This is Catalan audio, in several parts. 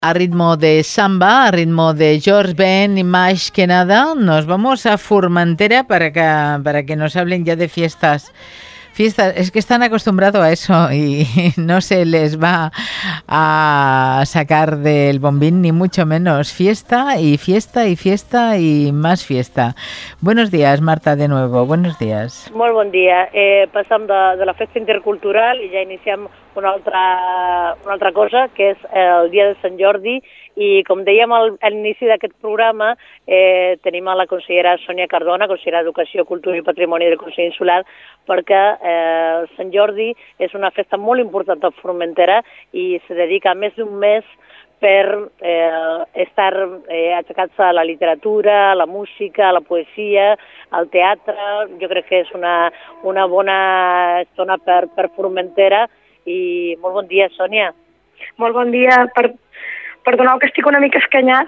a ritmo de samba, a ritmo de George Ben y más que nada, nos vamos a Formentera para que nos hablen ya de fiestas. Fiestas, es que están acostumbrados a eso y no se les va a sacar del bombín ni mucho menos. Fiesta y fiesta y fiesta y más fiesta. Buenos días, Marta, de nuevo. Buenos días. Molt bon dia. Passam de la festa intercultural i ja iniciem una altra cosa, que és el dia de Sant Jordi, i com dèiem a l'inici d'aquest programa, tenim a la consellera Sònia Cardona, consellera d'Educació, Cultura i Patrimoni del Consell Insular, perquè Sant Jordi és una festa molt important a Formentera i se dedica més d'un mes per estar aixecats a la literatura, a la música, a la poesia, al teatre. Jo crec que és una bona estona per Formentera i molt bon dia, Sònia. Molt bon dia. Perdoneu que estic una mica escanyat.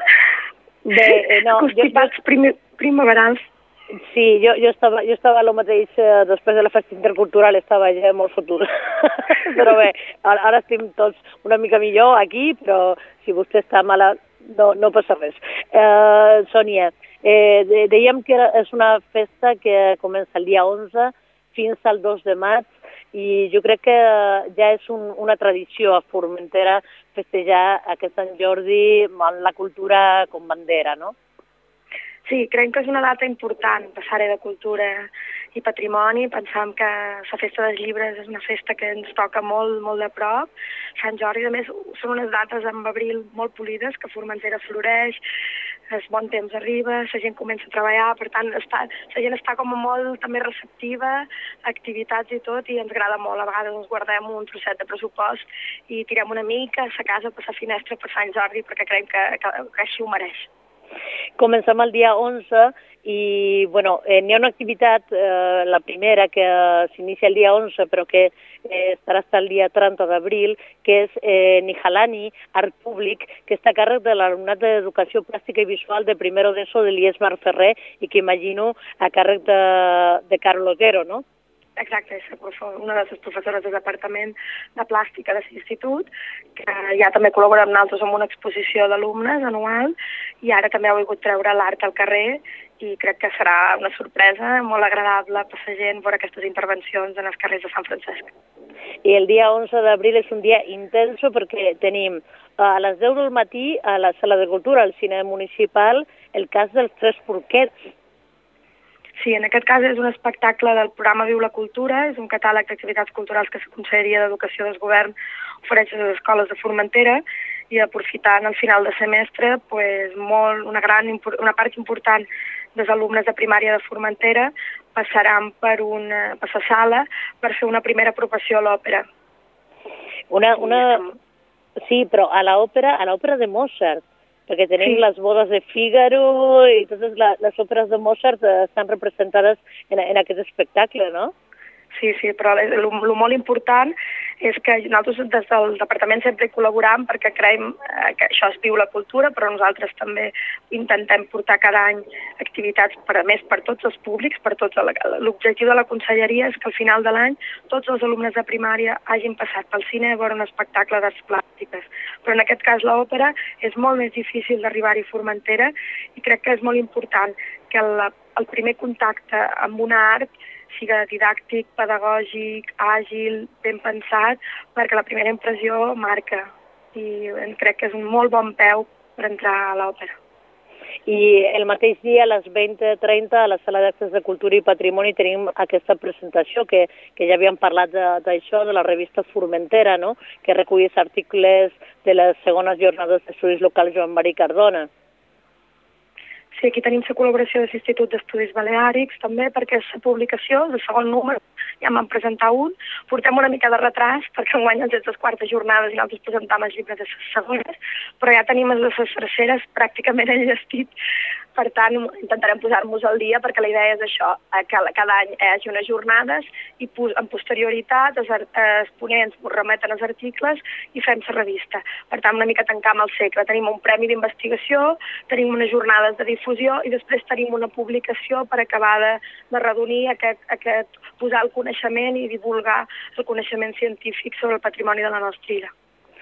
Constipats primaverals. Sí, jo estava el mateix, després de la festa intercultural estava ja molt fotut. Però bé, ara estem tots una mica millor aquí, però si vostè està mala no passa res. Sònia, dèiem que és una festa que comença el dia 11 fins al 2 de maig i jo crec que ja és una tradició a Formentera festejar aquest Sant Jordi amb la cultura com bandera, no? Sí, crec que és una data important, passar-hi de cultura i patrimoni. Pensam que la festa dels llibres és una festa que ens toca molt, molt de prop. Sant Jordi, a més, són unes dates en abril molt polides, que Formentera floreix, el bon temps arriba, la gent comença a treballar, per tant, la gent està com molt també receptiva, activitats i tot, i ens agrada molt. A vegades ens guardem un trosset de pressupost i tirem una mica a la casa per la finestra per Sant Jordi, perquè creiem que així ho mereix. Comencem el dia 11 i n'hi ha una activitat, la primera, que s'inicia el dia 11 però que estarà fins el dia 30 d'abril, que és Nihalani, Art Públic, que està a càrrec de l'alumnat d'Educació Plàstica i Visual de primero d'ESO de l'IES Marferrer i que imagino a càrrec de Carlos Otero, no? Exacte, és una de les professores del Departament de Plàstica de l'Institut, que ja també col·labora amb nosaltres en una exposició d'alumnes anual i ara també ha volgut treure l'art al carrer i crec que serà una sorpresa molt agradable per la gent veure aquestes intervencions en els carrers de Sant Francesc. I el dia 11 d'abril és un dia intenso perquè tenim a les 10 del matí a la Sala de Cultura, al Cine Municipal, el cas dels Tres Porquets. Sí, en aquest cas és un espectacle del programa Viu la Cultura, és un catàleg d'activitats culturals que la Conselleria d'Educació del Govern ofereix a les escoles de Formentera i aprofitant el final de semestre, una part important dels alumnes de primària de Formentera passaran per la sala per fer una primera apropació a l'òpera. Sí, però a l'òpera de Mozart, perquè tenim les bodes de Fígaro i totes les òperes de Mozart estan representades en aquest espectacle, no? Sí, però el molt important és que nosaltres des del departament sempre col·laboram perquè creiem que això es viu la cultura, però nosaltres també intentem portar cada any activitats per tots els públics, per tots. L'objectiu de la conselleria és que al final de l'any tots els alumnes de primària hagin passat pel cine a veure un espectacle d'arts plàstiques. Però en aquest cas l'òpera és molt més difícil d'arribar-hi a Formentera i crec que és molt important que el primer contacte amb una art siga didàctic, pedagògic, àgil, ben pensat, perquè la primera impressió marca. I crec que és un molt bon peu per entrar a l'òpera. I el mateix dia, a les 20:30, a la Sala d'Actes de Cultura i Patrimoni tenim aquesta presentació que ja havíem parlat d'això, de la revista Formentera, no? Que recull els articles de les segones jornades d'estudis locals Joan Marí Cardona. Sí, aquí tenim la col·laboració de l'Institut d'Estudis Baleàrics també perquè és la publicació del segon número, ja en vam presentar un, portem una mica de retras perquè enguany ens és les quartes jornades i nosaltres presentam els llibres de les segones, però ja tenim les terceres pràcticament enllestit. Per tant, intentarem posar-nos al dia perquè la idea és això, que cada any hi hagi unes jornades i en posterioritat els ponents us remeten els articles i fem la revista. Per tant, una mica tancar amb el segle. Tenim un premi d'investigació, tenim unes jornades de difusió i després tenim una publicació per acabar de redonir posar el coneixement i divulgar el coneixement científic sobre el patrimoni de la nostra illa.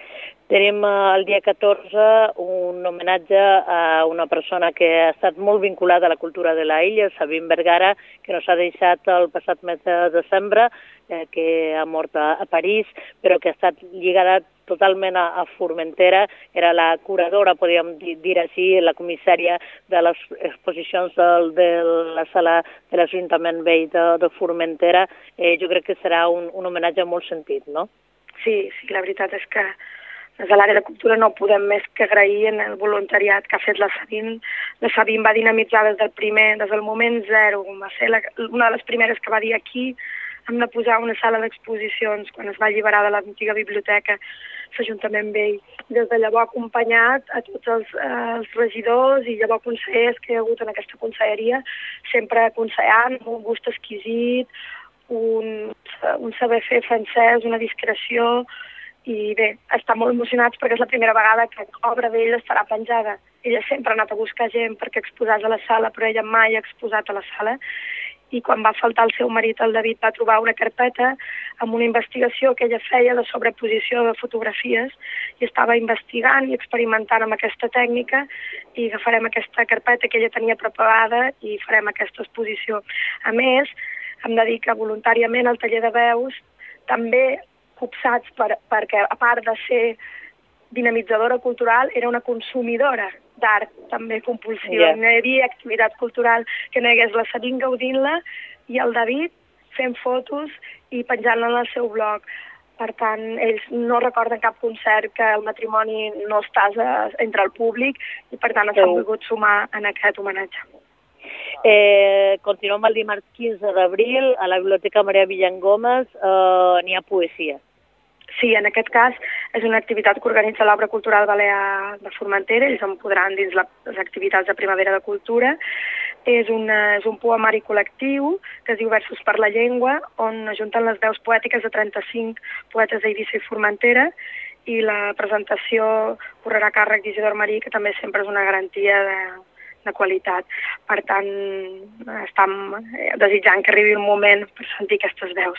Tenim el dia 14 un homenatge a una persona que ha estat molt vinculada a la cultura de la illa, Sabine Vergara, que nos ha deixat el passat mes de desembre, que ha mort a París, però que ha estat lligada totalment a Formentera. Era la curadora, podríem dir així, la comissària de les exposicions de la sala de l'Ajuntament Vell de Formentera. Jo crec que serà un homenatge molt sentit, no? Sí, la veritat és que des de l'àrea de cultura no podem més que agrair en el voluntariat que ha fet la Sabine. La Sabine va dinamitzar des del moment zero. Va ser una de les primeres que va dir aquí hem de posar una sala d'exposicions quan es va alliberar de l'antiga biblioteca l'Ajuntament Vell. Des de llavors ha acompanyat a tots els regidors i llavors consellers que hi ha hagut en aquesta conselleria, sempre aconsellant, amb un gust exquisit, un saber fer francès, una discreció. I bé, estan molt emocionats perquè és la primera vegada que obra d'ella estarà penjada. Ella sempre ha anat a buscar gent perquè exposés a la sala, però ella mai ha exposat a la sala. I quan va faltar el seu marit, el David, va trobar una carpeta amb una investigació que ella feia de sobreposició de fotografies i estava investigant i experimentant amb aquesta tècnica i agafarem aquesta carpeta que ella tenia preparada i farem aquesta exposició. A més, hem de dir que voluntàriament el taller de veus també copsats perquè, a part de ser dinamitzadora cultural, era una consumidora d'art també compulsiva. No hi havia activitat cultural que no hi hagués la Sabine gaudint-la i el David fent fotos i penjant-la en el seu blog. Per tant, ells no recorden cap concert que el matrimoni no estàs entre el públic i per tant s'han volgut sumar en aquest homenatge. Continuem el dimarts 15 d'abril a la Biblioteca Maria Villangómez, n'hi ha poesia. Sí, en aquest cas és una activitat que organitza l'Obra Cultural Balear de Formentera, ells en podran dins les activitats de Primavera de Cultura. És un poemari col·lectiu que es diu Versos per la Llengua, on ajunten les veus poètiques de 35 poetes d'Eivissa i Formentera, i la presentació correrà a càrrec d'Isidor Marí, que també sempre és una garantia de qualitat. Per tant, estem desitjant que arribi un moment per sentir aquestes veus.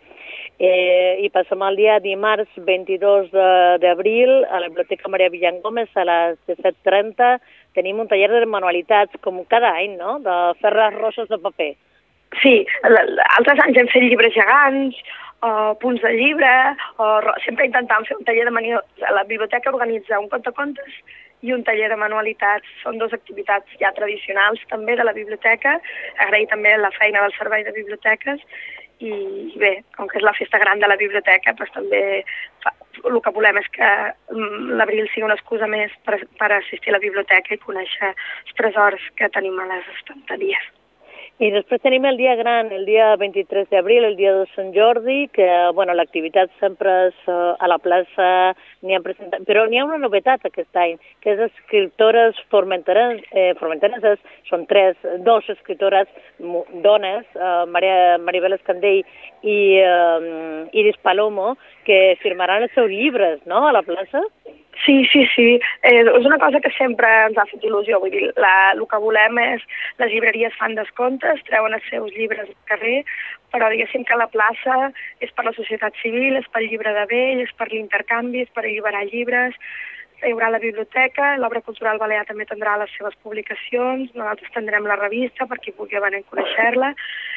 I passem al dia dimarts 22 d'abril a la Biblioteca Maria Villangómez a les 17:30. Tenim un taller de manualitats, com cada any, no?, de fer les roses de paper. Sí, altres anys hem fet llibres gegants, punts de llibre, sempre intentàvem fer un taller de manualitats. La biblioteca organitza un contacontes i un taller de manualitats. Són dues activitats ja tradicionals també de la biblioteca. Agrair també la feina del Servei de Biblioteques. I bé, com que és la festa gran de la biblioteca, doncs també el que volem és que l'abril sigui una excusa més per assistir a la biblioteca i conèixer els tresors que tenim a les estanteries. I després tenim el dia gran, el dia 23 d'abril, el dia de Sant Jordi, que l'activitat sempre és a la plaça, però n'hi ha una novetat aquest any, que és escriptores formentereses, són dos escriptores dones, Maribel Escandell i Iris Palomo, que firmaran els seus llibres, no?, a la plaça? Sí. És una cosa que sempre ens ha fet il·lusió. Vull dir, el que volem és les llibreries fan descomptes, treuen els seus llibres al carrer, però diguéssim que la plaça és per la societat civil, és pel llibre de vell, és per l'intercanvi, és per alliberar llibres. Hi haurà la biblioteca, l'Obra Cultural Balear també tindrà les seves publicacions, nosaltres tindrem la revista per qui vulgui venir a conèixer-la.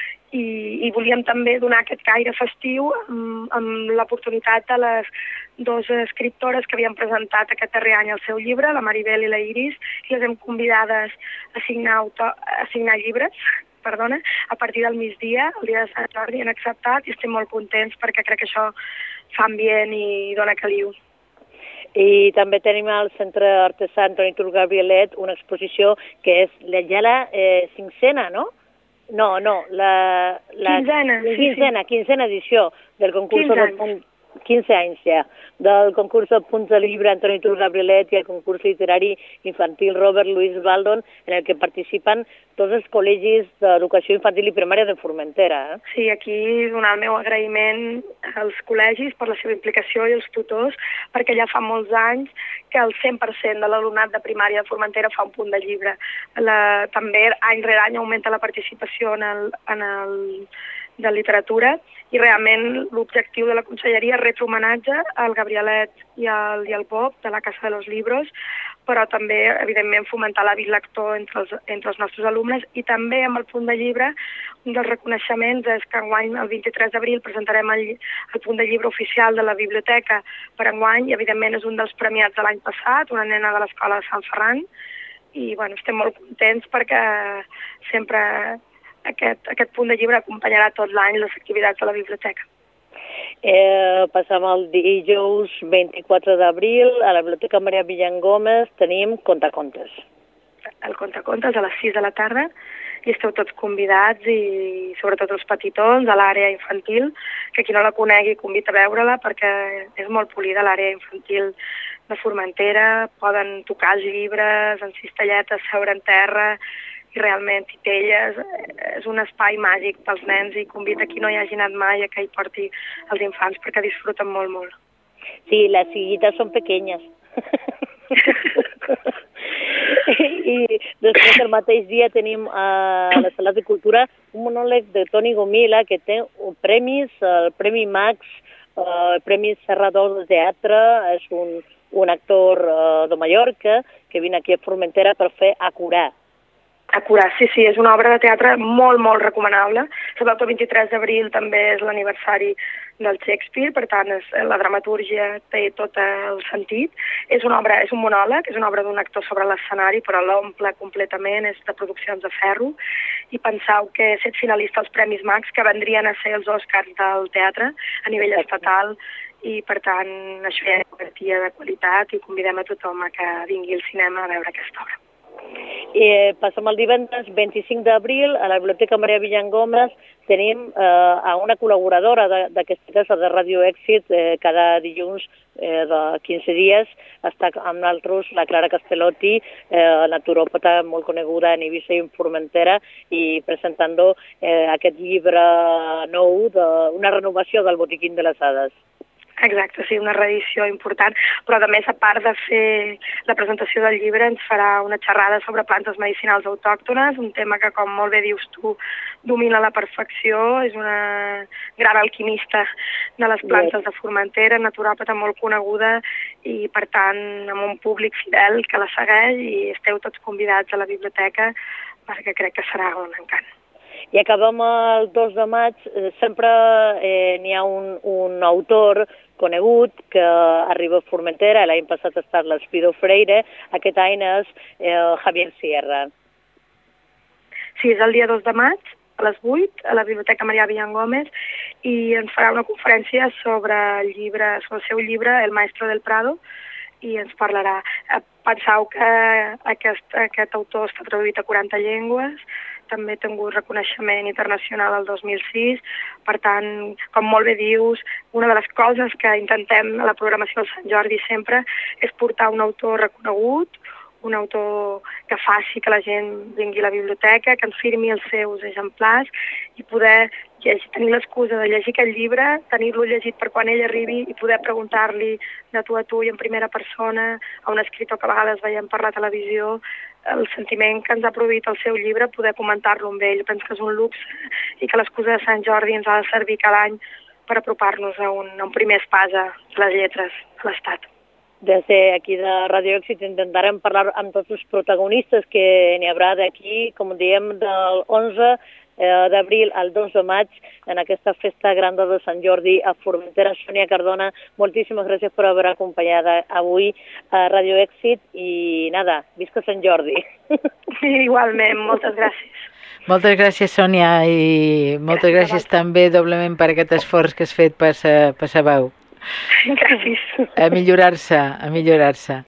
I volíem també donar aquest caire festiu amb l'oportunitat de les dues escriptores que havien presentat aquest darrer any el seu llibre, la Maribel i la Iris, i les hem convidades a signar llibres, a partir del migdia, el dia de Sant Jordi, han acceptat i estem molt contents perquè crec que això fa ambient i dona caliu. I també tenim al Centre Artesà Antoni Tur Gabrielet una exposició que és ja la 5a, no? No, la quinzena edició del concurs de 15 anys ja, del concurs de punts de llibre Antoni Tur Gabrielet i el concurs literari infantil Robert Louis Baldon, en el que participen tots els col·legis d'educació infantil i primària de Formentera. Sí, aquí donar el meu agraïment als col·legis per la seva implicació i als tutors, perquè ja fa molts anys que el 100% de l'alumnat de primària de Formentera fa un punt de llibre. També any rere any augmenta la participació en el de literatura i realment l'objectiu de la conselleria és retre homenatge al Gabrielet i al Bob de la Casa de los Libros, però també, evidentment, fomentar l'hàbit lector entre els nostres alumnes, i també amb el punt de llibre, un dels reconeixements és que enguany, el 23 d'abril, presentarem el punt de llibre oficial de la biblioteca per enguany, i evidentment és un dels premiats de l'any passat, una nena de l'escola de Sant Ferran, i bueno, estem molt contents perquè sempre aquest punt de llibre acompanyarà tot l'any les activitats de la biblioteca. Passam el dijous 24 d'abril a la Biblioteca Maria Villangómez tenim Contacontes. El Contacontes a les 6 de la tarda, i esteu tots convidats, i sobretot els petitons a l'àrea infantil, que qui no la conegui convida a veure-la perquè és molt polida l'àrea infantil de Formentera, poden tocar els llibres en cistelletes, seure en terra, i realment titelles, és un espai màgic pels nens, i convida qui no hi hagi anat mai a que hi porti els infants perquè disfruten molt, molt. Sí, les sillitas són pequeñas. I després el mateix dia tenim a la Sala de Cultura un monòleg de Toni Gomila que té premis, el Premi Max, el Premi Serra d'Or de Teatre, és un actor de Mallorca que vine aquí a Formentera per fer Acurar. Acurar, sí, és una obra de teatre molt, molt recomanable. Sobretot el 23 d'abril també és l'aniversari del Shakespeare, per tant la dramatúrgia té tot el sentit. És un monòleg, és una obra d'un actor sobre l'escenari, però l'omple completament, és de produccions de ferro, i penseu que he set finalista als Premis Max, que vendrien a ser els Oscars del teatre a nivell estatal, i per tant això ja és una garantia de qualitat, i convidem a tothom a que vingui al cinema a veure aquesta obra. Passem el divendres 25 d'abril a la Biblioteca Maria Villangómez tenim a una col·laboradora d'aquesta casa de Radio Èxit cada dilluns de 15 dies està amb nosaltres la Clara Castellotti, naturòpata molt coneguda en Eivissa i en Formentera, i presentant aquest llibre nou d'una renovació del Botiquín de les Hades. Exacte, sí, una reedició important, però a més, a part de fer la presentació del llibre, ens farà una xerrada sobre plantes medicinals autòctones, un tema que, com molt bé dius tu, domina a la perfecció, és una gran alquimista de les plantes de Formentera, naturòpata molt coneguda, i per tant amb un públic fidel que la segueix, i esteu tots convidats a la biblioteca perquè crec que serà un encant. I acabem el 2 de maig, sempre n'hi ha un autor conegut que arriba a Formentera, l'any passat ha estat l'Espido Freire, aquest any és Javier Sierra. Sí, és el dia 2 de maig, a les 8, a la Biblioteca Maria Villangómez, i ens farà una conferència sobre el seu llibre, El maestro del Prado, i ens parlarà. Penseu que aquest autor està traduït a 40 llengües, també ha tingut reconeixement internacional el 2006, per tant, com molt bé dius, una de les coses que intentem a la programació del Sant Jordi sempre és portar un autor reconegut, un autor que faci que la gent vingui a la biblioteca, que ens firmi els seus exemplars i poder tenir l'excusa de llegir aquest llibre, tenir-lo llegit per quan ell arribi i poder preguntar-li de tu a tu i en primera persona a un escriptor que a vegades veiem per la televisió el sentiment que ens ha produït el seu llibre, poder comentar-lo amb ell. Penso que és un luxe i que l'excusa de Sant Jordi ens ha de servir cada any per apropar-nos a un primer espasa de les lletres de l'Estat. Des d'aquí de Radio Èxit intentarem parlar amb tots els protagonistes que n'hi haurà d'aquí, com diem, del 11 d'abril al 2 de maig en aquesta festa gran de Sant Jordi a Formentera. Sònia Cardona, moltíssimes gràcies per haver acompanyat avui a Radio Èxit i nada, visca Sant Jordi. Sí, igualment, moltes gràcies. Moltes gràcies, Sònia, i moltes gràcies també doblement per aquest esforç que has fet per Sabau. Gràcies. A millorar-se, a millorar-se.